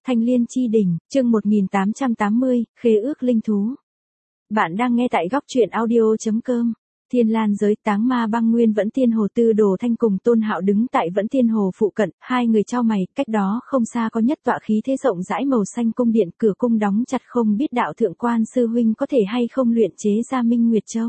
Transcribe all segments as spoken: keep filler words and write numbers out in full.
Thanh Liên Chi Đỉnh, chương một nghìn tám trăm tám mươi, Khế ước linh thú. Bạn đang nghe tại góc truyện audio chấm com. Thiên Lan giới, Táng Ma Băng Nguyên Vẫn Tiên Hồ, Tư Đồ Thanh cùng Tôn Hạo đứng tại Vẫn Tiên Hồ phụ cận, hai người chau mày, cách đó không xa có nhất tọa khí thế rộng rãi màu xanh cung điện, cửa cung đóng chặt, không biết đạo thượng quan sư huynh có thể hay không luyện chế ra Minh Nguyệt Châu.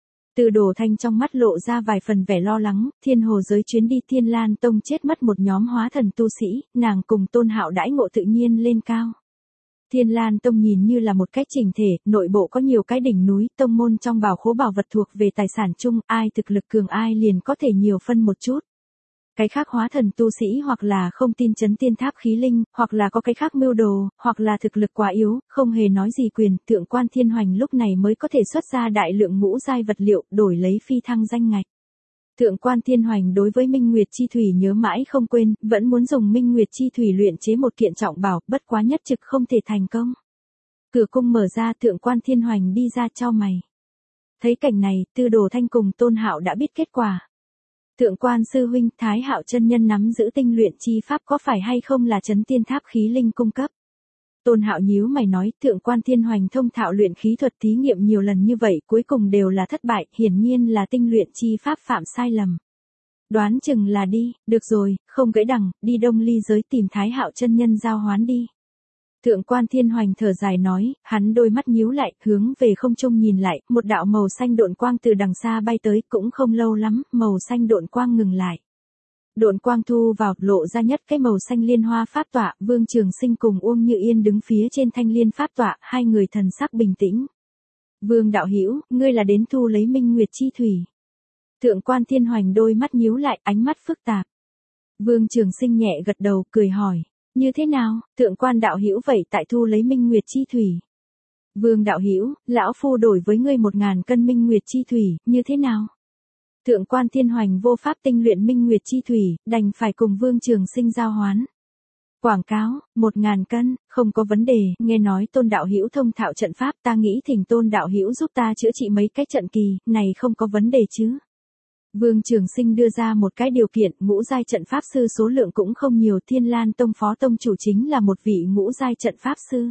Tư Đồ Thanh trong mắt lộ ra vài phần vẻ lo lắng, Thiên Hồ giới chuyến đi Thiên Lan Tông chết mất một nhóm hóa thần tu sĩ, nàng cùng Tôn Hạo đãi ngộ tự nhiên lên cao. Thiên Lan Tông nhìn như là một cách chỉnh thể, nội bộ có nhiều cái đỉnh núi, tông môn trong bảo khố bảo vật thuộc về tài sản chung, ai thực lực cường ai liền có thể nhiều phân một chút. Cái khác hóa thần tu sĩ hoặc là không tin chấn tiên tháp khí linh, hoặc là có cái khác mưu đồ, hoặc là thực lực quá yếu, không hề nói gì quyền, thượng quan Thiên Hoành lúc này mới có thể xuất ra đại lượng ngũ giai vật liệu, đổi lấy phi thăng danh ngạch. Thượng quan Thiên Hoành đối với Minh Nguyệt Chi Thủy nhớ mãi không quên, vẫn muốn dùng Minh Nguyệt Chi Thủy luyện chế một kiện trọng bảo, bất quá nhất trực không thể thành công. Cửa cung mở ra, thượng quan Thiên Hoành đi ra chau mày. Thấy cảnh này, Tư Đồ Thanh cùng Tôn Hạo đã biết kết quả. Thượng quan sư huynh, Thái Hạo chân nhân nắm giữ tinh luyện chi pháp có phải hay không là chấn tiên tháp khí linh cung cấp? Tôn Hạo nhíu mày nói, thượng quan Thiên Hoành thông thạo luyện khí thuật thí nghiệm nhiều lần như vậy, cuối cùng đều là thất bại, hiển nhiên là tinh luyện chi pháp phạm sai lầm. Đoán chừng là đi, được rồi, không gãy đằng, đi Đông Ly giới tìm Thái Hạo chân nhân giao hoán đi. Thượng quan Thiên Hoành thở dài nói, hắn đôi mắt nhíu lại, hướng về không trung nhìn lại, một đạo màu xanh độn quang từ đằng xa bay tới, cũng không lâu lắm, màu xanh độn quang ngừng lại. Độn quang thu vào, lộ ra nhất cái màu xanh liên hoa pháp tọa, Vương Trường Sinh cùng Uông Như Yên đứng phía trên thanh liên pháp tọa, hai người thần sắc bình tĩnh. Vương đạo hữu, ngươi là đến thu lấy Minh Nguyệt Chi Thủy. Thượng quan Thiên Hoành đôi mắt nhíu lại, ánh mắt phức tạp. Vương Trường Sinh nhẹ gật đầu, cười hỏi, như thế nào, thượng quan đạo hữu vậy tại thu lấy Minh Nguyệt Chi Thủy. Vương đạo hữu, lão phu đổi với ngươi một ngàn cân Minh Nguyệt Chi Thủy, như thế nào? Thượng quan Thiên Hoành vô pháp tinh luyện Minh Nguyệt Chi Thủy, đành phải cùng Vương Trường Sinh giao hoán. Quảng cáo, một ngàn cân, không có vấn đề, nghe nói Tôn đạo hữu thông thạo trận pháp, ta nghĩ thỉnh Tôn đạo hữu giúp ta chữa trị mấy cái trận kỳ, này không có vấn đề chứ. Vương Trường Sinh đưa ra một cái điều kiện, ngũ giai trận pháp sư số lượng cũng không nhiều, Thiên Lan Tông phó tông chủ chính là một vị ngũ giai trận pháp sư.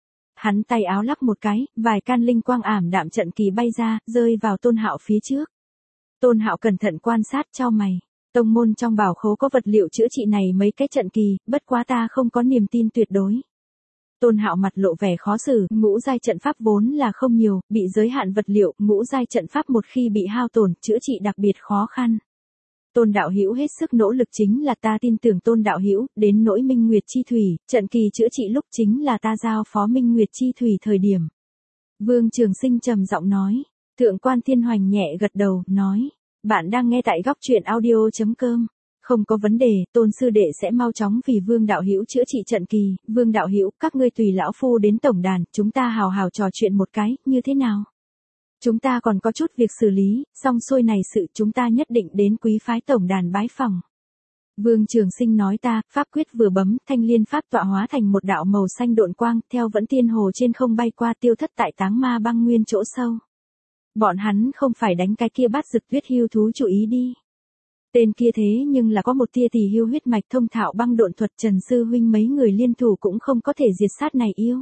Hắn tay áo lắc một cái, vài can linh quang ảm đạm trận kỳ bay ra, rơi vào Tôn Hạo phía trước. Tôn Hạo cẩn thận quan sát, chau mày. Tông môn trong bảo khố có vật liệu chữa trị này mấy cái trận kỳ, bất quá ta không có niềm tin tuyệt đối. Tôn Hạo mặt lộ vẻ khó xử, ngũ giai trận pháp vốn là không nhiều, bị giới hạn vật liệu, ngũ giai trận pháp một khi bị hao tổn, chữa trị đặc biệt khó khăn. Tôn đạo hữu hết sức nỗ lực chính là ta tin tưởng Tôn đạo hữu, đến nỗi Minh Nguyệt Chi Thủy, trận kỳ chữa trị lúc chính là ta giao phó Minh Nguyệt Chi Thủy thời điểm. Vương Trường Sinh trầm giọng nói. Thượng quan Thiên Hoành nhẹ gật đầu, nói, bạn đang nghe tại góc truyện audio chấm com. Không có vấn đề, Tôn sư đệ sẽ mau chóng vì Vương đạo hữu chữa trị trận kỳ, Vương đạo hữu, các ngươi tùy lão phu đến tổng đàn, chúng ta hào hào trò chuyện một cái, như thế nào? Chúng ta còn có chút việc xử lý, xong xuôi này sự chúng ta nhất định đến quý phái tổng đàn bái phòng. Vương Trường Sinh nói ta, pháp quyết vừa bấm, thanh liên pháp tọa hóa thành một đạo màu xanh độn quang, theo Vẫn Tiên Hồ trên không bay qua, tiêu thất tại Táng Ma Băng Nguyên chỗ sâu. Bọn hắn không phải đánh cái kia Bát Dực Tuyết hưu thú chủ ý đi. Tên kia thế nhưng là có một tia tỳ hưu huyết mạch thông thạo băng độn thuật, Trần sư huynh mấy người liên thủ cũng không có thể diệt sát này yêu.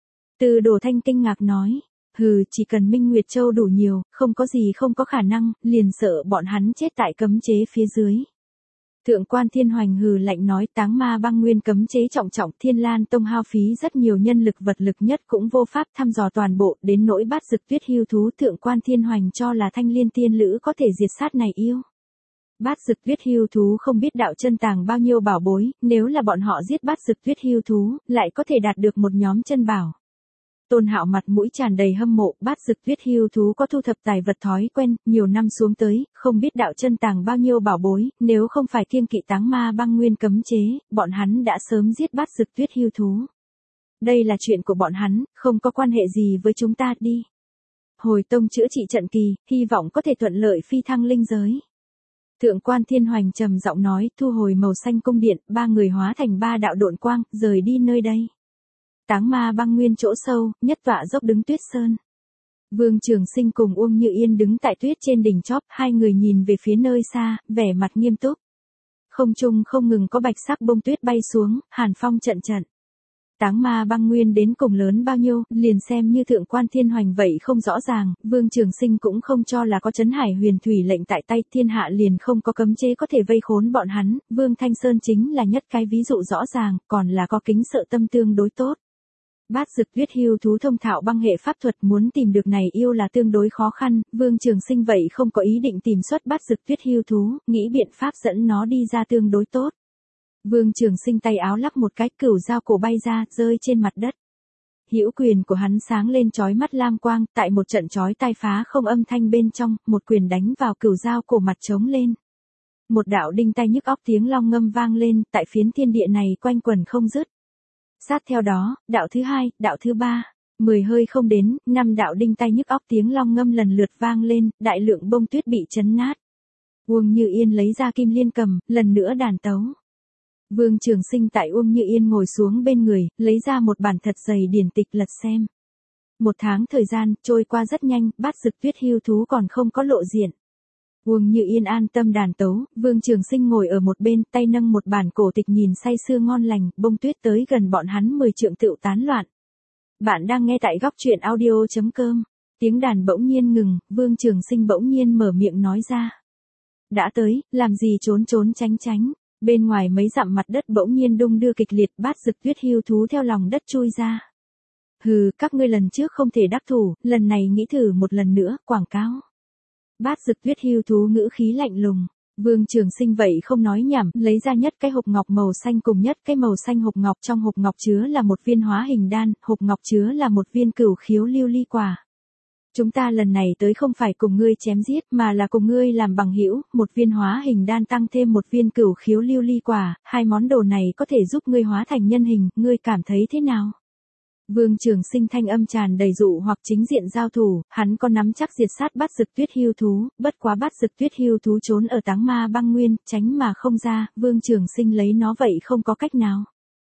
Từ Đồ Thanh kinh ngạc nói, hừ, chỉ cần Minh Nguyệt Châu đủ nhiều, không có gì không có khả năng, liền sợ bọn hắn chết tại cấm chế phía dưới. Thượng quan Thiên Hoành hừ lạnh nói, Táng Ma Băng Nguyên cấm chế trọng trọng, Thiên Lan Tông hao phí rất nhiều nhân lực vật lực nhất cũng vô pháp thăm dò toàn bộ, đến nỗi Bát Dực Tuyết hưu thú, thượng quan Thiên Hoành cho là Thanh Liên tiên lữ có thể diệt sát này yêu. Bát Dực Tuyết hưu thú không biết đạo chân tàng bao nhiêu bảo bối, nếu là bọn họ giết Bát Dực Tuyết hưu thú, lại có thể đạt được một nhóm chân bảo. Tôn Hạo mặt mũi tràn đầy hâm mộ, Bát Dực Tuyết hưu thú có thu thập tài vật thói quen, nhiều năm xuống tới, không biết đạo chân tàng bao nhiêu bảo bối, nếu không phải kiêng kỵ Táng Ma Băng Nguyên cấm chế, bọn hắn đã sớm giết Bát Dực Tuyết hưu thú. Đây là chuyện của bọn hắn, không có quan hệ gì với chúng ta, đi. Hồi tông chữa trị trận kỳ, hy vọng có thể thuận lợi phi thăng linh giới. Thượng quan Thiên Hoành trầm giọng nói, thu hồi màu xanh cung điện, ba người hóa thành ba đạo độn quang, rời đi nơi đây. Táng Ma Băng Nguyên chỗ sâu, nhất tọa dốc đứng tuyết sơn. Vương Trường Sinh cùng Uông Như Yên đứng tại tuyết trên đỉnh chóp, hai người nhìn về phía nơi xa, vẻ mặt nghiêm túc. Không trung không ngừng có bạch sắc bông tuyết bay xuống, hàn phong trận trận. Táng ma băng nguyên đến cùng lớn bao nhiêu, liền xem như thượng quan thiên hoành vậy không rõ ràng, Vương Trường Sinh cũng không cho là có Trấn Hải Huyền Thủy lệnh tại tay, thiên hạ liền không có cấm chế có thể vây khốn bọn hắn, Vương Thanh Sơn chính là nhất cái ví dụ rõ ràng, còn là có kính sợ tâm tương đối tốt. Bát Dực Tuyết Hưu thú thông thạo băng hệ pháp thuật, muốn tìm được này yêu là tương đối khó khăn, Vương Trường Sinh vậy không có ý định tìm xuất Bát Dực Tuyết Hưu thú, nghĩ biện pháp dẫn nó đi ra tương đối tốt. Vương Trường Sinh tay áo lắc một cái, cửu dao cổ bay ra, rơi trên mặt đất. Hữu quyền của hắn sáng lên chói mắt lam quang, tại một trận chói tai phá không âm thanh bên trong, một quyền đánh vào cửu dao cổ mặt trống lên. Một đạo đinh tai nhức óc tiếng long ngâm vang lên, tại phiến thiên địa này quanh quẩn không dứt. Sát theo đó, đạo thứ hai, đạo thứ ba, mười hơi không đến, năm đạo đinh tai nhức óc tiếng long ngâm lần lượt vang lên, đại lượng bông tuyết bị chấn nát. Uông Như Yên lấy ra kim liên cầm, lần nữa đàn tấu. Vương Trường Sinh tại Uông Như Yên ngồi xuống bên người, lấy ra một bản thật dày điển tịch lật xem. Một tháng thời gian, trôi qua rất nhanh, Bát Dực Tuyết Hưu thú còn không có lộ diện. Uông Như Yên an tâm đàn tấu, Vương Trường Sinh ngồi ở một bên, tay nâng một bản cổ tịch nhìn say sưa ngon lành, bông tuyết tới gần bọn hắn mười trượng tựu tán loạn. Bạn đang nghe tại góc truyện audio chấm com. Tiếng đàn bỗng nhiên ngừng, Vương Trường Sinh bỗng nhiên mở miệng nói ra. Đã tới, làm gì trốn trốn tránh tránh. Bên ngoài mấy dặm mặt đất bỗng nhiên đung đưa kịch liệt, Bát Dực Tuyết Hưu thú theo lòng đất chui ra. Hừ, các ngươi lần trước không thể đắc thủ, lần này nghĩ thử một lần nữa, quảng cáo. Bát Dực Tuyết Hưu thú ngữ khí lạnh lùng. Vương Trường Sinh vậy không nói nhảm, lấy ra nhất cái hộp ngọc màu xanh cùng nhất cái màu xanh hộp ngọc, trong hộp ngọc chứa là một viên hóa hình đan, hộp ngọc chứa là một viên cửu khiếu lưu ly quả. Chúng ta lần này tới không phải cùng ngươi chém giết mà là cùng ngươi làm bằng hữu, một viên hóa hình đan tăng thêm một viên cửu khiếu lưu ly quả, hai món đồ này có thể giúp ngươi hóa thành nhân hình, ngươi cảm thấy thế nào? Vương Trường Sinh thanh âm tràn đầy dụ hoặc chính diện giao thủ, hắn có nắm chắc diệt sát Bát Dực Tuyết Hưu thú, bất quá Bát Dực Tuyết Hưu thú trốn ở Táng Ma Băng Nguyên, tránh mà không ra, Vương Trường Sinh lấy nó vậy không có cách nào.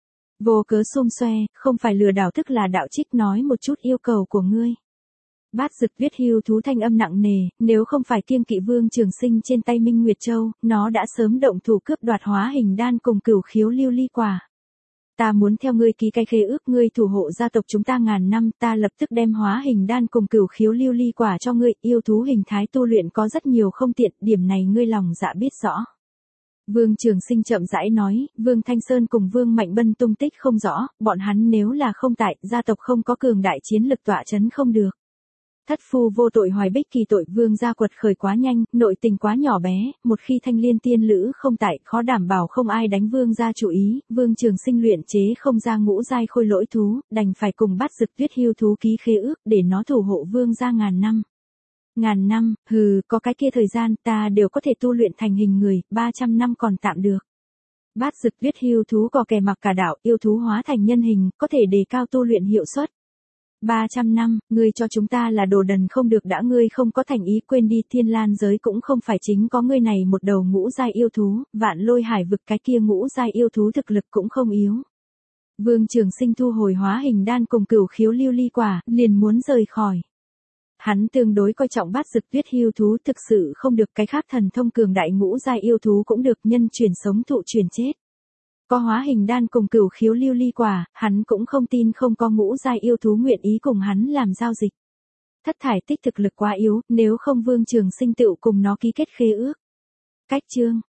Vô cớ xum xoe, không phải lừa đảo tức là đạo trích, nói một chút yêu cầu của ngươi. Bát Dực Tuyết Hưu thú thanh âm nặng nề, nếu không phải kiêng kỵ Vương Trường Sinh trên tay Minh Nguyệt Châu, nó đã sớm động thủ cướp đoạt hóa hình đan cùng cửu khiếu lưu ly quả. Ta muốn theo ngươi ký cái khế ước, ngươi thủ hộ gia tộc chúng ta ngàn năm, ta lập tức đem hóa hình đan cùng cửu khiếu lưu ly quả cho ngươi, yêu thú hình thái tu luyện có rất nhiều không tiện, điểm này ngươi lòng dạ biết rõ. Vương Trường Sinh chậm rãi nói, Vương Thanh Sơn cùng Vương Mạnh Bân tung tích không rõ, bọn hắn nếu là không tại, gia tộc không có cường đại chiến lực tọa chấn không được. Thất phu vô tội hoài bích kỳ tội, Vương gia quật khởi quá nhanh, nội tình quá nhỏ bé, một khi Thanh Liên tiên lữ không tại, khó đảm bảo không ai đánh Vương gia chủ ý, Vương Trường Sinh luyện chế không ra ngũ giai khôi lỗi thú, đành phải cùng Bát Dực Tuyết Hưu thú ký khế ước để nó thủ hộ Vương gia ngàn năm. Ngàn năm, hừ, có cái kia thời gian ta đều có thể tu luyện thành hình người, ba trăm năm còn tạm được. Bát Dực Tuyết Hưu thú có kè mặc cả đảo, yêu thú hóa thành nhân hình, có thể đề cao tu luyện hiệu suất. ba trăm năm, ngươi cho chúng ta là đồ đần không được đã, ngươi không có thành ý, quên đi, Thiên Lan giới cũng không phải chính có ngươi này một đầu ngũ giai yêu thú, Vạn Lôi Hải vực cái kia ngũ giai yêu thú thực lực cũng không yếu. Vương Trường Sinh thu hồi hóa hình đan cùng cửu khiếu lưu ly quả, liền muốn rời khỏi. Hắn tương đối coi trọng Bát Dực Tuyết Hưu thú, thực sự không được cái khác thần thông cường đại ngũ giai yêu thú cũng được, nhân chuyển sống thụ chuyển chết. Có hóa hình đan cùng cửu khiếu lưu ly quả, hắn cũng không tin không có ngũ giai yêu thú nguyện ý cùng hắn làm giao dịch. Thất thải tích thực lực quá yếu, nếu không Vương Trường Sinh tựu cùng nó ký kết khế ước. Cách chương